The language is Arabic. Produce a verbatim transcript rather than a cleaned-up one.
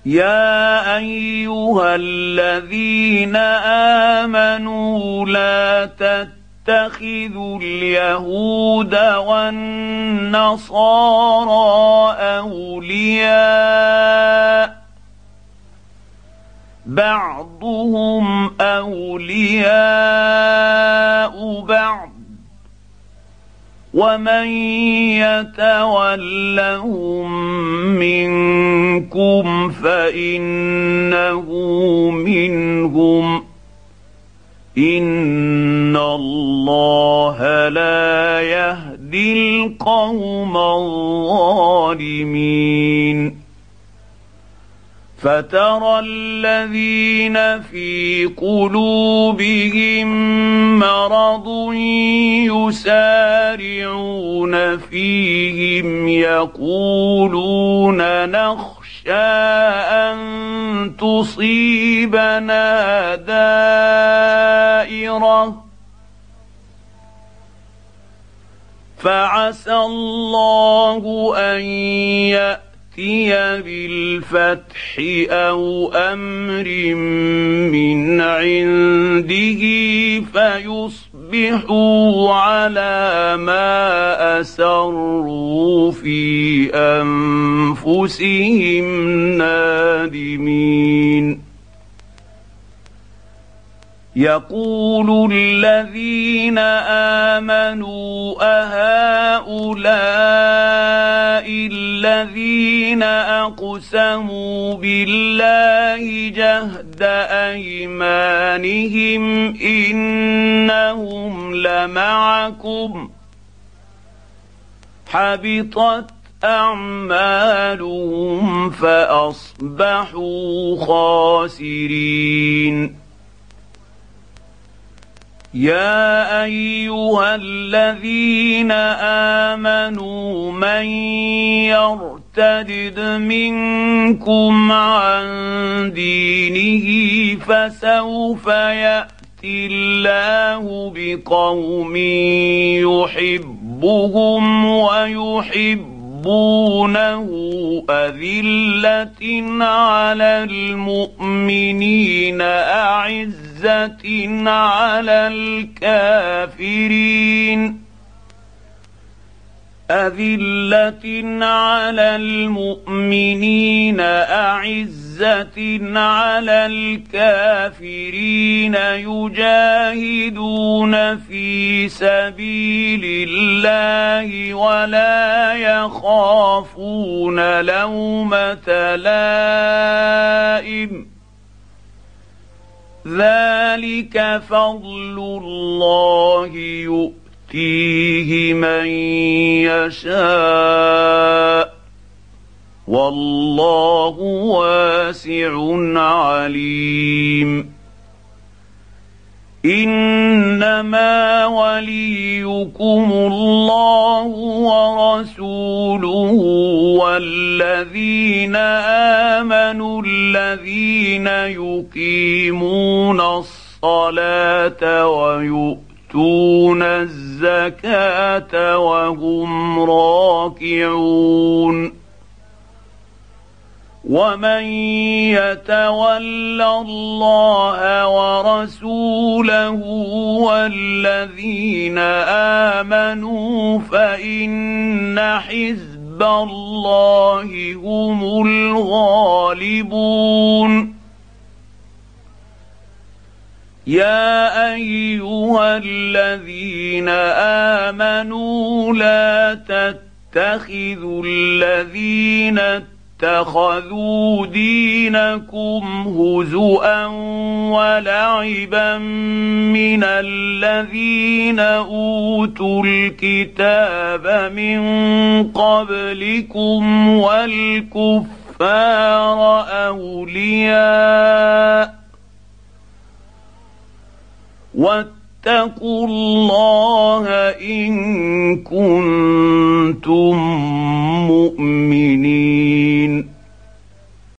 يا أيها الذين آمنوا لا تتخذوا اليهود والنصارى أولياء بعضهم أولياء بعض ومن يتولهم منكم فإنه منهم إن الله لا يهدي القوم الظالمين فترى الذين في قلوبهم مرض يسارعون فيهم يقولون نخشى أن تصيبنا دائرة فعسى الله أن يأتي بالفتح أو أمر من عنده فيصبحوا على ما أسروا في أنفسهم نادمين يقول الذين آمنوا أهؤلاء الذين أقسموا بالله جهد أيمانهم إنهم لمعكم حبطت أعمالهم فأصبحوا خاسرين يا أيها الذين آمنوا من يرتد منكم عن دينه فسوف يأتي الله بقوم يحبهم ويحبونه أذلة على المؤمنين أعزة على الكافرين أذلة على المؤمنين أعزة على الكافرين يجاهدون في سبيل الله ولا يخافون لومة لائم ذلك فضل الله يؤتيه من يشاء والله واسع عليم إنما وليكم الله ورسوله والذين آمنوا الذين يقيمون الصلاة ويؤتون الزكاة وهم راكعون ومن يتول الله ورسوله والذين آمنوا فإن حزب الله هم الغالبون يا أيها الذين آمنوا لا تتخذوا الذين اتخذوا دينكم هزؤا ولعبا من الذين أوتوا الكتاب من قبلكم والكفار أولياء واتقوا الله إن كنتم مؤمنين